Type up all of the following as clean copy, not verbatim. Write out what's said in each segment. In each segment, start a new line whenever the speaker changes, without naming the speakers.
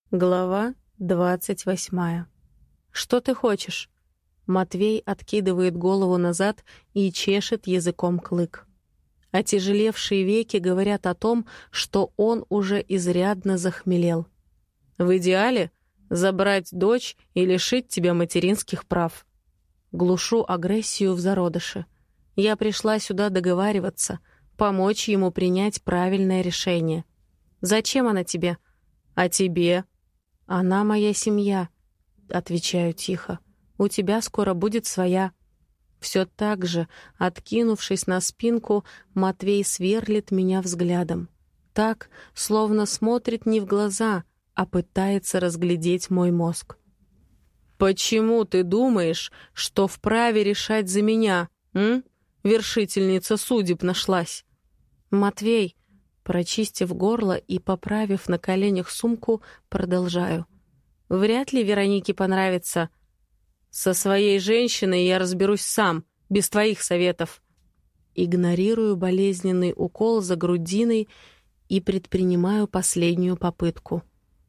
Глава 28. «Что ты хочешь?» Матвей откидывает голову назад и чешет языком клык. Отяжелевшие веки говорят о том, что он уже изрядно захмелел. «В идеале забрать дочь и лишить тебя материнских прав». Глушу агрессию в зародыше. Я пришла сюда договариваться, помочь ему принять правильное решение. «Зачем она тебе?» «А тебе?» «Она моя семья», — отвечаю тихо. «У тебя скоро будет своя». Все так же, откинувшись на спинку, Матвей сверлит меня взглядом. Так, словно смотрит не в глаза, а пытается разглядеть мой мозг. «Почему ты думаешь, что вправе решать за меня, м? Вершительница судеб нашлась». «Матвей», прочистив горло и поправив на коленях сумку, продолжаю. «Вряд ли Веронике понравится. Со своей женщиной я разберусь сам, без твоих советов». Игнорирую болезненный укол за грудиной и предпринимаю последнюю попытку.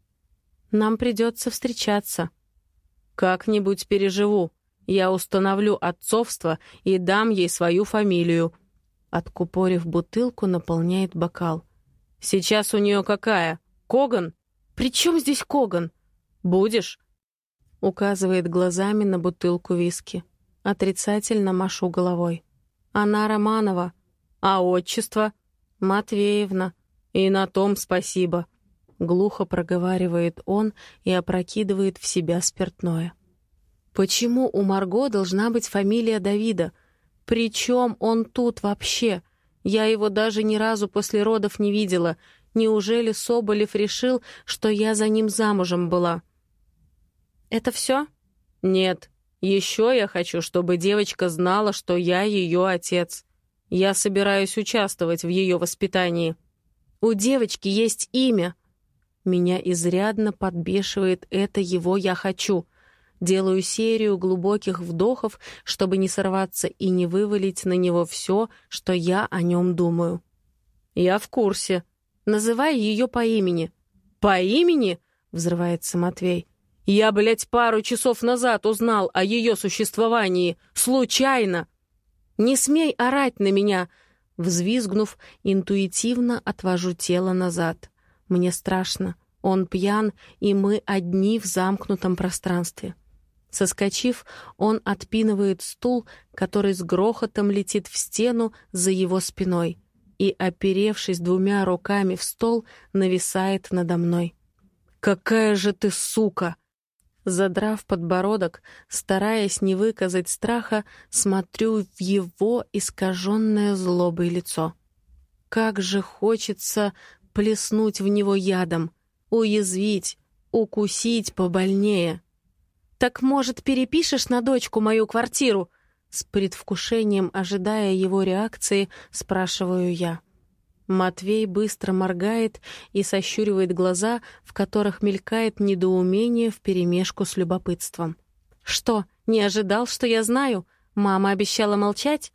«Нам придется встречаться». «Как-нибудь переживу. Я установлю отцовство и дам ей свою фамилию». Откупорив бутылку, наполняет бокал. «Сейчас у нее какая? Коган? При чем здесь Коган? Будешь?» Указывает глазами на бутылку виски. Отрицательно машу головой. «Она Романова. А отчество?» «Матвеевна. И на том спасибо». Глухо проговаривает он и опрокидывает в себя спиртное. «Почему у Марго должна быть фамилия Давида? Причем он тут вообще? Я его даже ни разу после родов не видела. Неужели Соболев решил, что я за ним замужем была?» «Это все?» «Нет. Еще я хочу, чтобы девочка знала, что я ее отец. Я собираюсь участвовать в ее воспитании». «У девочки есть имя». Меня изрядно подбешивает это его «я хочу». Делаю серию глубоких вдохов, чтобы не сорваться и не вывалить на него все, что я о нем думаю. «Я в курсе. Называй ее по имени». «По имени?» — взрывается Матвей. «Я, блядь, пару часов назад узнал о ее существовании. Случайно!» «Не смей орать на меня!» Взвизгнув, интуитивно отвожу тело назад. Мне страшно. Он пьян, и мы одни в замкнутом пространстве. Соскочив, он отпинывает стул, который с грохотом летит в стену за его спиной, и, оперевшись двумя руками в стол, нависает надо мной. «Какая же ты сука!» Задрав подбородок, стараясь не выказать страха, смотрю в его искаженное злобой лицо. Как же хочется плеснуть в него ядом, уязвить, укусить побольнее. «Так, может, перепишешь на дочку мою квартиру?» С предвкушением, ожидая его реакции, спрашиваю я. Матвей быстро моргает и сощуривает глаза, в которых мелькает недоумение вперемешку с любопытством. «Что, не ожидал, что я знаю? Мама обещала молчать?»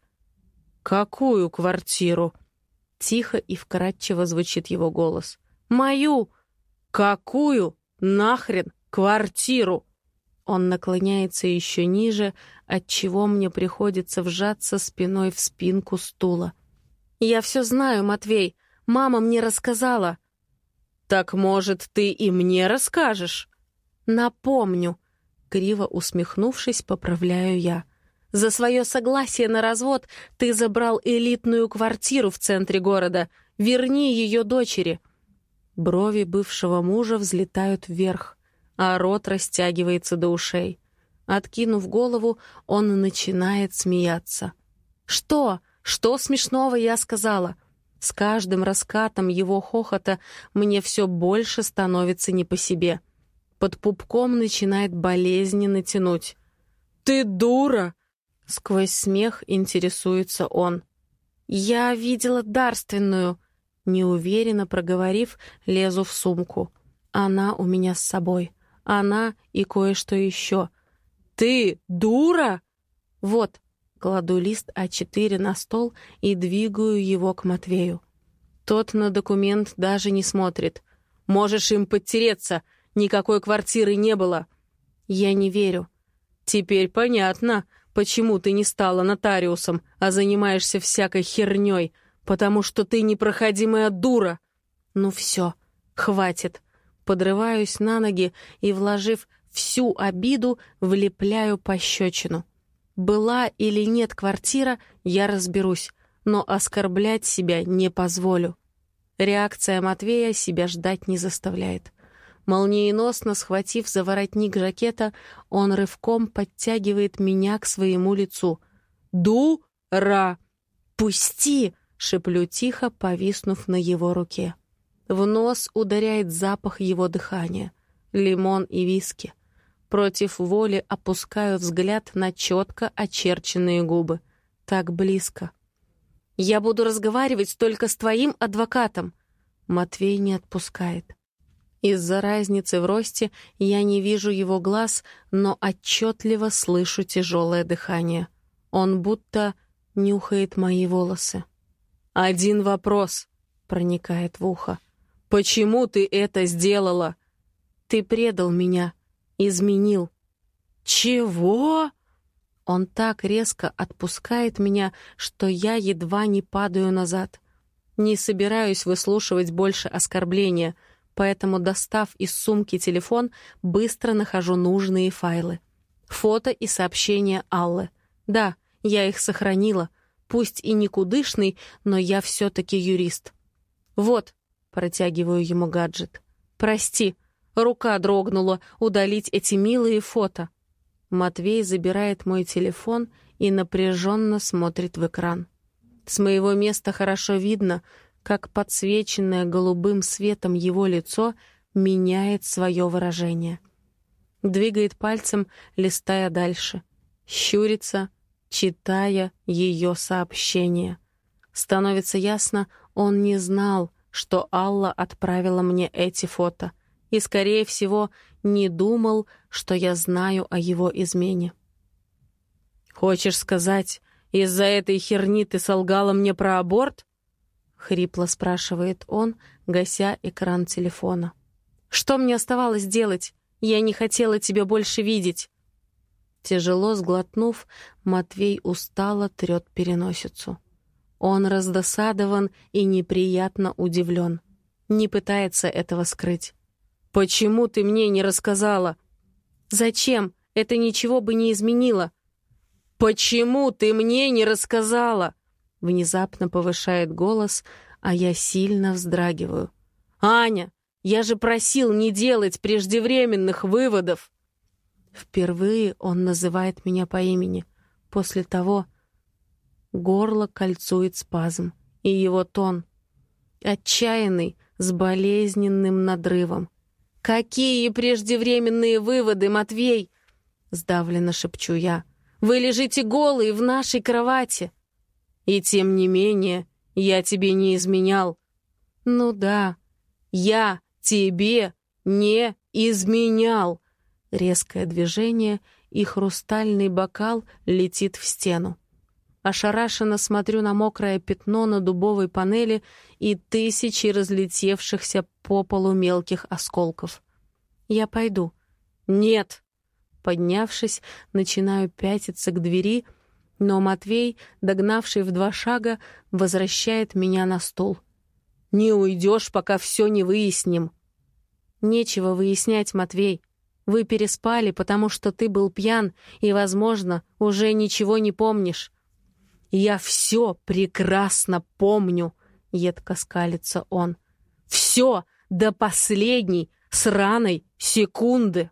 «Какую квартиру?» Тихо и вкрадчиво звучит его голос. «Мою!» «Какую? Нахрен квартиру?» Он наклоняется еще ниже, отчего мне приходится вжаться спиной в спинку стула. «Я все знаю, Матвей. Мама мне рассказала». «Так, может, ты и мне расскажешь?» «Напомню». Криво усмехнувшись, поправляю я. «За свое согласие на развод ты забрал элитную квартиру в центре города. Верни ее дочери». Брови бывшего мужа взлетают вверх, а рот растягивается до ушей. Откинув голову, он начинает смеяться. «Что? Что смешного я сказала?» С каждым раскатом его хохота мне все больше становится не по себе. Под пупком начинает болезненно тянуть. «Ты дура!» Сквозь смех интересуется он. «Я видела дарственную», неуверенно проговорив, лезу в сумку. Она у меня с собой. Она и кое-что еще. «Ты дура?» «Вот». Кладу лист А4 на стол и двигаю его к Матвею. Тот на документ даже не смотрит. «Можешь им подтереться. Никакой квартиры не было». «Я не верю». «Теперь понятно, почему ты не стала нотариусом, а занимаешься всякой херней, потому что ты непроходимая дура». «Ну все, хватит». Подрываюсь на ноги и, вложив всю обиду, влепляю пощечину. Была или нет квартира, я разберусь, но оскорблять себя не позволю. Реакция Матвея себя ждать не заставляет. Молниеносно схватив за воротник жакета, он рывком подтягивает меня к своему лицу. «Дура!» «Пусти!» — шеплю тихо, повиснув на его руке. В нос ударяет запах его дыхания. Лимон и виски. Против воли опускаю взгляд на четко очерченные губы. Так близко. «Я буду разговаривать только с твоим адвокатом». Матвей не отпускает. Из-за разницы в росте я не вижу его глаз, но отчетливо слышу тяжелое дыхание. Он будто нюхает мои волосы. «Один вопрос», — проникает в ухо. «Почему ты это сделала?» «Ты предал меня, изменил». «Чего?» Он так резко отпускает меня, что я едва не падаю назад. Не собираюсь выслушивать больше оскорбления, поэтому, достав из сумки телефон, быстро нахожу нужные файлы. Фото и сообщения Аллы. Да, я их сохранила. Пусть и никудышный, но я все-таки юрист. «Вот», — протягиваю ему гаджет. «Прости, рука дрогнула удалить эти милые фото». Матвей забирает мой телефон и напряженно смотрит в экран. С моего места хорошо видно, как подсвеченное голубым светом его лицо меняет свое выражение. Двигает пальцем, листая дальше. Щурится, читая ее сообщение. Становится ясно, он не знал, что Алла отправила мне эти фото, и, скорее всего, не думал, что я знаю о его измене. «Хочешь сказать, из-за этой херни ты солгала мне про аборт?» — хрипло спрашивает он, гася экран телефона. «Что мне оставалось делать? Я не хотела тебя больше видеть». Тяжело сглотнув, Матвей устало трет переносицу. Он раздосадован и неприятно удивлен. Не пытается этого скрыть. «Почему ты мне не рассказала?» «Зачем? Это ничего бы не изменило». «Почему ты мне не рассказала?» Внезапно повышает голос, а я сильно вздрагиваю. «Аня, я же просил не делать преждевременных выводов!» Впервые он называет меня по имени. После того горло кольцует спазм, и его тон отчаянный, с болезненным надрывом. «Какие преждевременные выводы, Матвей?» — сдавленно шепчу я. «Вы лежите голые в нашей кровати». «И тем не менее, я тебе не изменял». «Ну да, я тебе не изменял». Резкое движение, и хрустальный бокал летит в стену. Ошарашенно смотрю на мокрое пятно на дубовой панели и тысячи разлетевшихся по полу мелких осколков. «Я пойду». «Нет». Поднявшись, начинаю пятиться к двери, но Матвей, догнавший в 2 шага, возвращает меня на стул. «Не уйдешь, пока все не выясним». «Нечего выяснять, Матвей. Вы переспали, потому что ты был пьян и, возможно, уже ничего не помнишь». «Я все прекрасно помню», — едко скалится он. «Все до последней сраной секунды».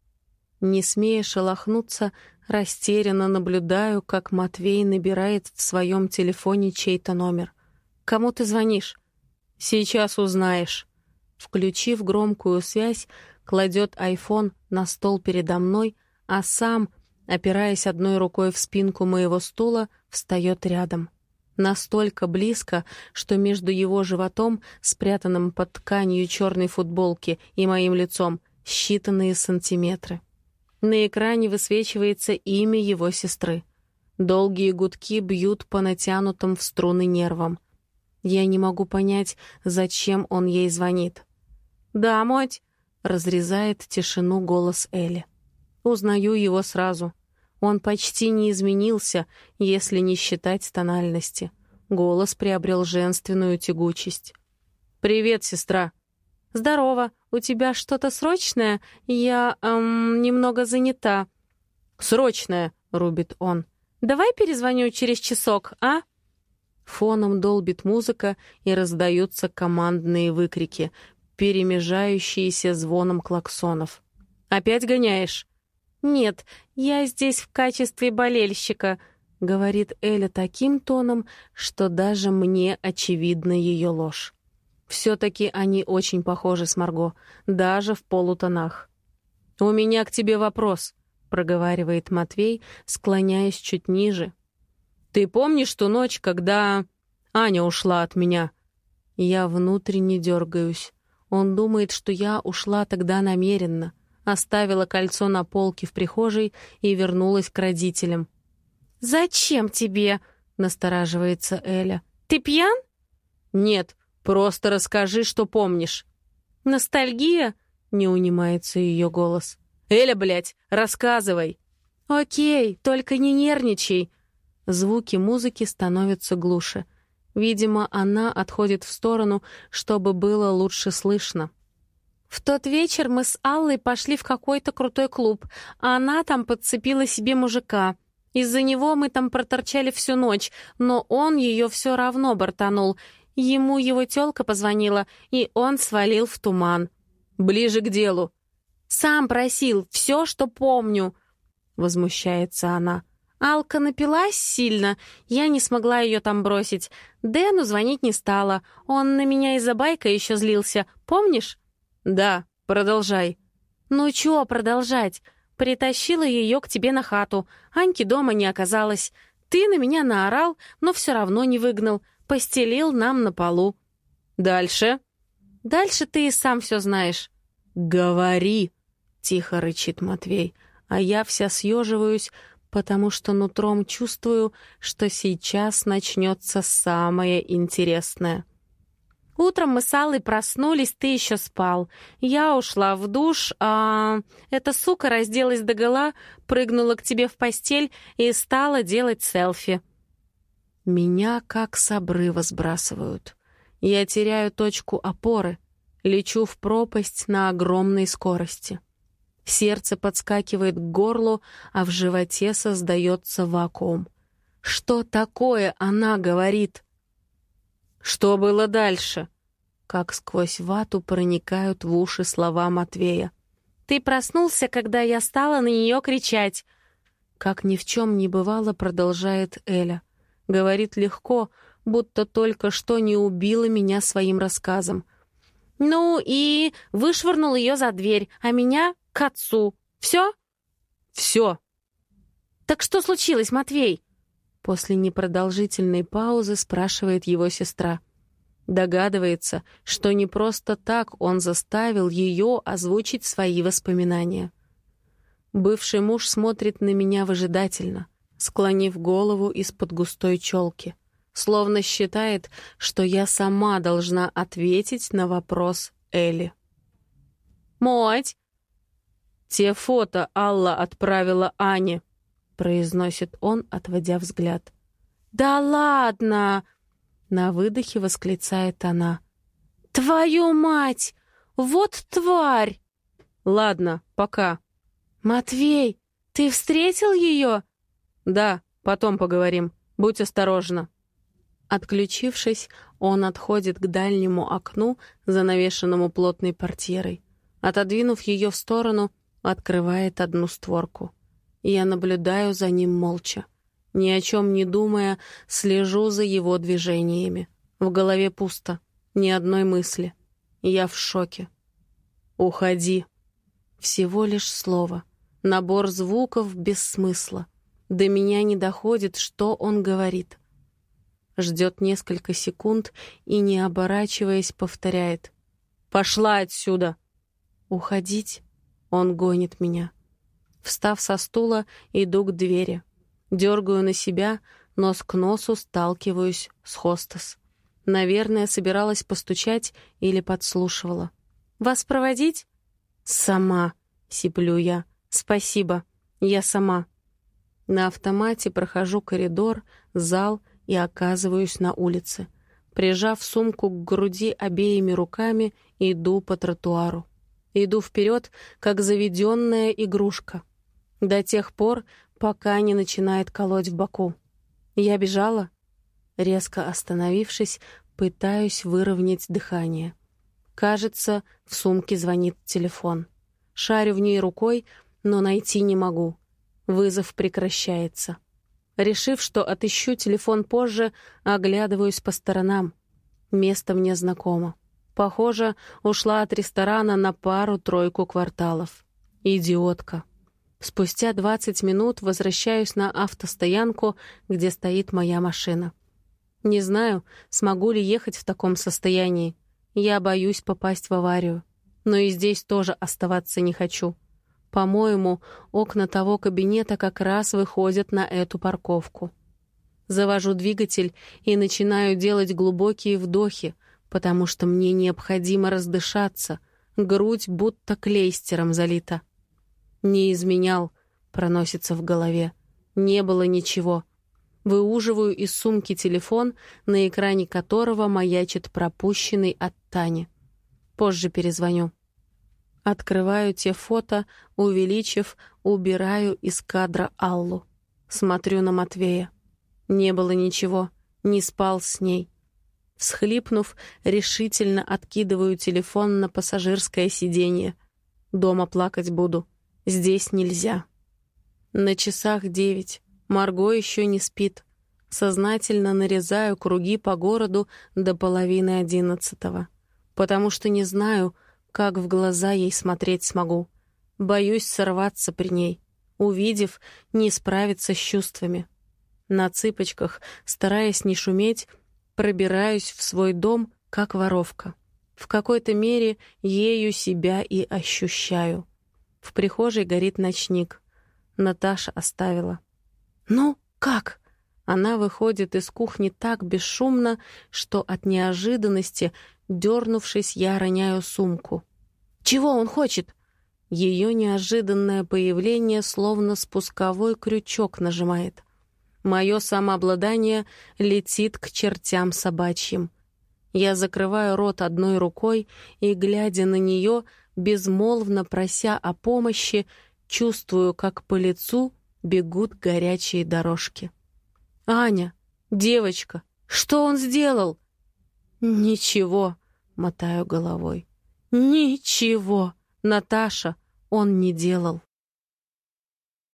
Не смея шелохнуться, растерянно наблюдаю, как Матвей набирает в своем телефоне чей-то номер. «Кому ты звонишь?» «Сейчас узнаешь». Включив громкую связь, кладет айфон на стол передо мной, а сам, опираясь одной рукой в спинку моего стула, встает рядом. Настолько близко, что между его животом, спрятанным под тканью черной футболки, и моим лицом считанные сантиметры. На экране высвечивается имя его сестры. Долгие гудки бьют по натянутым в струны нервам. Я не могу понять, зачем он ей звонит. «Да, мать», — разрезает тишину голос Эли. Узнаю его сразу. Он почти не изменился, если не считать тональности. Голос приобрел женственную тягучесть. «Привет, сестра». «Здорово. У тебя что-то срочное? Я, немного занята». «Срочное», — рубит он. «Давай перезвоню через часок, а?» Фоном долбит музыка, и раздаются командные выкрики, перемежающиеся звоном клаксонов. «Опять гоняешь?» «Нет, я здесь в качестве болельщика», — говорит Эля таким тоном, что даже мне очевидна ее ложь. Все-таки они очень похожи с Марго, даже в полутонах. «У меня к тебе вопрос», — проговаривает Матвей, склоняясь чуть ниже. «Ты помнишь ту ночь, когда Аня ушла от меня?» Я внутренне дергаюсь. Он думает, что я ушла тогда намеренно, оставила кольцо на полке в прихожей и вернулась к родителям. «Зачем тебе?» — настораживается Эля. «Ты пьян?» «Нет, просто расскажи, что помнишь». «Ностальгия?» — не унимается ее голос. «Эля, блядь, рассказывай!» «Окей, только не нервничай!» Звуки музыки становятся глуше. Видимо, она отходит в сторону, чтобы было лучше слышно. В тот вечер мы с Аллой пошли в какой-то крутой клуб, а она там подцепила себе мужика. Из-за него мы там проторчали всю ночь, но он ее все равно бортанул. Ему его тёлка позвонила, и он свалил в туман. «Ближе к делу». «Сам просил, все, что помню», — возмущается она. Алка напилась сильно, я не смогла ее там бросить. Дэну звонить не стала, он на меня из-за байка еще злился, помнишь? «Да, продолжай». «Ну чё продолжать? Притащила ее к тебе на хату. Аньки дома не оказалось. Ты на меня наорал, но все равно не выгнал. Постелил нам на полу». «Дальше?» «Дальше ты и сам все знаешь». «Говори!» — тихо рычит Матвей, а я вся съеживаюсь, потому что нутром чувствую, что сейчас начнется самое интересное. Утром мы с Аллой проснулись, ты еще спал. Я ушла в душ, а эта сука разделась догола, прыгнула к тебе в постель и стала делать селфи. Меня как с обрыва сбрасывают. Я теряю точку опоры, лечу в пропасть на огромной скорости. Сердце подскакивает к горлу, а в животе создается вакуум. Что такое она говорит? «Что было дальше?» Как сквозь вату проникают в уши слова Матвея. «Ты проснулся, когда я стала на нее кричать». Как ни в чем не бывало, продолжает Эля. Говорит легко, будто только что не убила меня своим рассказом. «Ну и вышвырнул ее за дверь, а меня к отцу. Все?» «Все». «Так что случилось, Матвей?» После непродолжительной паузы спрашивает его сестра. Догадывается, что не просто так он заставил ее озвучить свои воспоминания. Бывший муж смотрит на меня выжидательно, склонив голову из-под густой челки, словно считает, что я сама должна ответить на вопрос Эли. «Моть!» «Те фото Алла отправила Ане», — произносит он, отводя взгляд. «Да ладно!» — на выдохе восклицает она. «Твою мать! Вот тварь!» «Ладно, пока». «Матвей, ты встретил ее?» «Да, потом поговорим. Будь осторожна». Отключившись, он отходит к дальнему окну, занавешенному плотной портьерой. Отодвинув ее в сторону, открывает одну створку. Я наблюдаю за ним молча. Ни о чем не думая, слежу за его движениями. В голове пусто, ни одной мысли. Я в шоке. «Уходи». Всего лишь слово. Набор звуков без смысла. До меня не доходит, что он говорит. Ждет несколько секунд и, не оборачиваясь, повторяет. «Пошла отсюда!» «Уходить?» Он гонит меня. Встав со стула, иду к двери. Дергаю на себя, нос к носу сталкиваюсь с хостес. Наверное, собиралась постучать или подслушивала. «Вас проводить?» «Сама», — сиплю я. «Спасибо, я сама». На автомате прохожу коридор, зал и оказываюсь на улице. Прижав сумку к груди обеими руками, иду по тротуару. Иду вперед, как заведенная игрушка. До тех пор, пока не начинает колоть в боку. Я бежала. Резко остановившись, пытаюсь выровнять дыхание. Кажется, в сумке звонит телефон. Шарю в ней рукой, но найти не могу. Вызов прекращается. Решив, что отыщу телефон позже, оглядываюсь по сторонам. Место мне знакомо. Похоже, ушла от ресторана на пару-тройку кварталов. Идиотка. Спустя 20 минут возвращаюсь на автостоянку, где стоит моя машина. Не знаю, смогу ли ехать в таком состоянии. Я боюсь попасть в аварию. Но и здесь тоже оставаться не хочу. По-моему, окна того кабинета как раз выходят на эту парковку. Завожу двигатель и начинаю делать глубокие вдохи, потому что мне необходимо раздышаться. Грудь будто клейстером залита. «Не изменял», — проносится в голове. «Не было ничего». Выуживаю из сумки телефон, на экране которого маячит пропущенный от Тани. Позже перезвоню. Открываю те фото, увеличив, убираю из кадра Аллу. Смотрю на Матвея. Не было ничего, не спал с ней. Всхлипнув, решительно откидываю телефон на пассажирское сиденье. Дома плакать буду. Здесь нельзя. На часах 9. Марго еще не спит. Сознательно нарезаю круги по городу до половины 11, потому что не знаю, как в глаза ей смотреть смогу. Боюсь сорваться при ней. Увидев, не справиться с чувствами. На цыпочках, стараясь не шуметь, пробираюсь в свой дом, как воровка. В какой-то мере ею себя и ощущаю. В прихожей горит ночник. Наташа оставила. «Ну, как?» Она выходит из кухни так бесшумно, что от неожиданности, дернувшись, я роняю сумку. «Чего он хочет?» Ее неожиданное появление словно спусковой крючок нажимает. Мое самообладание летит к чертям собачьим. Я закрываю рот одной рукой и, глядя на нее, безмолвно прося о помощи, чувствую, как по лицу бегут горячие дорожки. «Аня, девочка, что он сделал?» «Ничего», — мотаю головой. «Ничего, Наташа, он не делал».